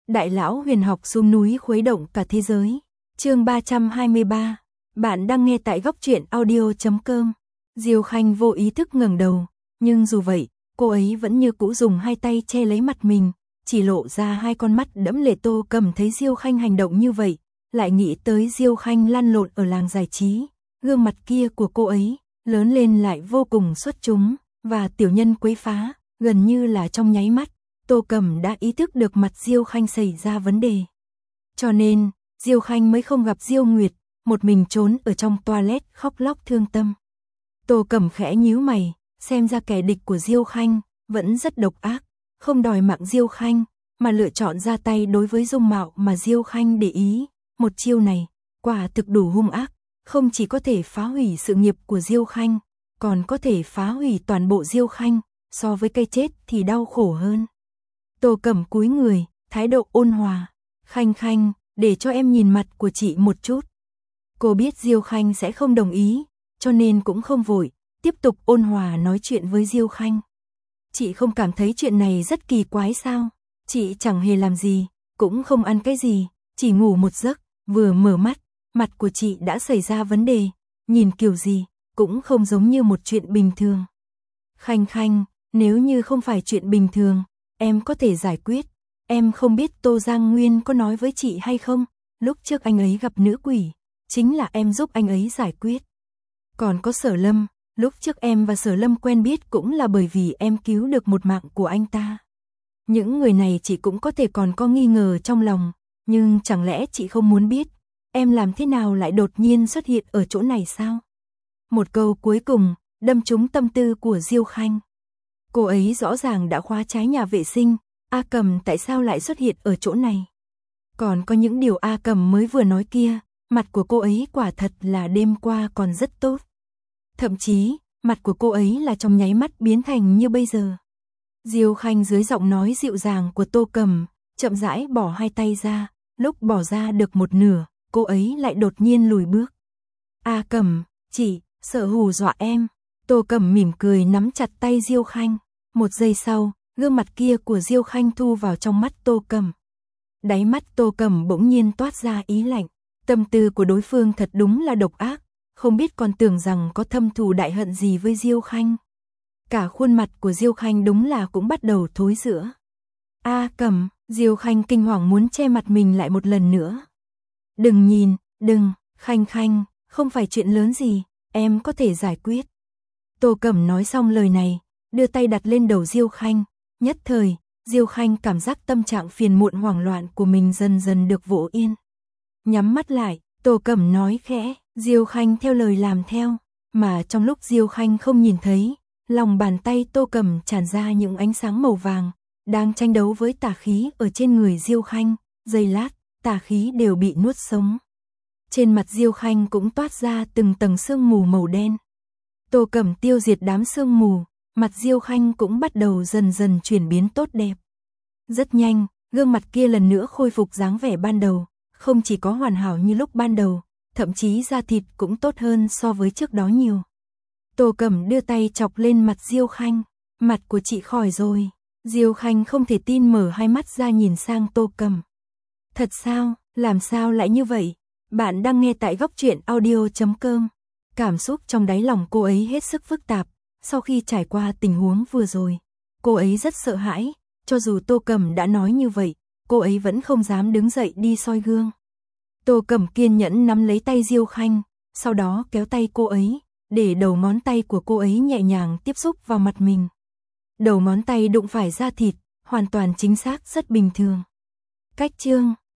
Đại lão huyền học xuống núi khuấy động cả thế giới. Chương 323. Bạn đang nghe tại góc truyện audio.com. Diêu Khanh vô ý thức ngẩng đầu, nhưng dù vậy, cô ấy vẫn như cũ dùng hai tay che lấy mặt mình, chỉ lộ ra hai con mắt đẫm lệ. Tô Cầm thấy Diêu Khanh hành động như vậy, lại nghĩ tới Diêu Khanh lăn lộn ở làng giải trí, gương mặt kia của cô ấy, lớn lên lại vô cùng xuất chúng, và tiểu nhân quấy phá, gần như là trong nháy mắt, Tô Cầm đã ý thức được mặt Diêu Khanh xảy ra vấn đề. Cho nên, Diêu Khanh mới không gặp Diêu Nguyệt, một mình trốn ở trong toilet khóc lóc thương tâm. Tô Cầm khẽ nhíu mày, xem ra kẻ địch của Diêu Khanh vẫn rất độc ác, không đòi mạng Diêu Khanh, mà lựa chọn ra tay đối với dung mạo mà Diêu Khanh để ý. Một chiêu này, quả thực đủ hung ác, không chỉ có thể phá hủy sự nghiệp của Diêu Khanh, còn có thể phá hủy toàn bộ Diêu Khanh, so với cây chết thì đau khổ hơn. Tô Cầm cúi người, thái độ ôn hòa, "Khanh Khanh, để cho em nhìn mặt của chị một chút." Cô biết Diêu Khanh sẽ không đồng ý, cho nên cũng không vội, tiếp tục ôn hòa nói chuyện với Diêu Khanh. "Chị không cảm thấy chuyện này rất kỳ quái sao? Chị chẳng hề làm gì, cũng không ăn cái gì, chỉ ngủ một giấc, vừa mở mắt, mặt của chị đã xảy ra vấn đề, nhìn kiểu gì, cũng không giống như một chuyện bình thường." "Khanh Khanh, nếu như không phải chuyện bình thường, em có thể giải quyết. Em không biết Tô Giang Nguyên có nói với chị hay không, lúc trước anh ấy gặp nữ quỷ, chính là em giúp anh ấy giải quyết. Còn có Sở Lâm, lúc trước em và Sở Lâm quen biết cũng là bởi vì em cứu được một mạng của anh ta. Những người này chị cũng có thể còn có nghi ngờ trong lòng, nhưng chẳng lẽ chị không muốn biết, em làm thế nào lại đột nhiên xuất hiện ở chỗ này sao?" Một câu cuối cùng, đâm trúng tâm tư của Diêu Khanh. Cô ấy rõ ràng đã khóa trái nhà vệ sinh, A Cầm tại sao lại xuất hiện ở chỗ này? Còn có những điều A Cầm mới vừa nói kia, mặt của cô ấy quả thật là đêm qua còn rất tốt. Thậm chí, mặt của cô ấy là trong nháy mắt biến thành như bây giờ. Diêu Khanh dưới giọng nói dịu dàng của Tô Cầm, chậm rãi bỏ hai tay ra, lúc bỏ ra được một nửa, cô ấy lại đột nhiên lùi bước. "A Cầm, chị, sợ hù dọa em." Tô Cầm mỉm cười nắm chặt tay Diêu Khanh. Một giây sau, gương mặt kia của Diêu Khanh thu vào trong mắt Tô Cầm. Đáy mắt Tô Cầm bỗng nhiên toát ra ý lạnh. Tâm tư của đối phương thật đúng là độc ác, không biết còn tưởng rằng có thâm thù đại hận gì với Diêu Khanh. Cả khuôn mặt của Diêu Khanh đúng là cũng bắt đầu thối rữa. "A Cầm." Diêu Khanh kinh hoàng muốn che mặt mình lại một lần nữa. "Đừng nhìn, đừng, Khanh Khanh, không phải chuyện lớn gì, em có thể giải quyết." Tô Cầm nói xong lời này, đưa tay đặt lên đầu Diêu Khanh, nhất thời, Diêu Khanh cảm giác tâm trạng phiền muộn hoảng loạn của mình dần dần được vỗ yên. Nhắm mắt lại, Tô Cầm nói khẽ, Diêu Khanh theo lời làm theo, mà trong lúc Diêu Khanh không nhìn thấy, lòng bàn tay Tô Cầm tràn ra những ánh sáng màu vàng, đang tranh đấu với tà khí ở trên người Diêu Khanh, giây lát, tà khí đều bị nuốt sống. Trên mặt Diêu Khanh cũng toát ra từng tầng sương mù màu đen. Tô Cầm tiêu diệt đám sương mù, mặt Diêu Khanh cũng bắt đầu dần dần chuyển biến tốt đẹp. Rất nhanh, gương mặt kia lần nữa khôi phục dáng vẻ ban đầu, không chỉ có hoàn hảo như lúc ban đầu, thậm chí da thịt cũng tốt hơn so với trước đó nhiều. Tô Cầm đưa tay chọc lên mặt Diêu Khanh, "Mặt của chị khỏi rồi." Diêu Khanh không thể tin mở hai mắt ra nhìn sang Tô Cầm. "Thật sao, làm sao lại như vậy?" Bạn đang nghe tại góc truyện audio.com. Cảm xúc trong đáy lòng cô ấy hết sức phức tạp, sau khi trải qua tình huống vừa rồi, cô ấy rất sợ hãi, cho dù Tô Cầm đã nói như vậy, cô ấy vẫn không dám đứng dậy đi soi gương. Tô Cầm kiên nhẫn nắm lấy tay Diêu Khanh, sau đó kéo tay cô ấy, để đầu ngón tay của cô ấy nhẹ nhàng tiếp xúc vào mặt mình. Đầu ngón tay đụng phải da thịt, hoàn toàn chính xác rất bình thường. Cách chương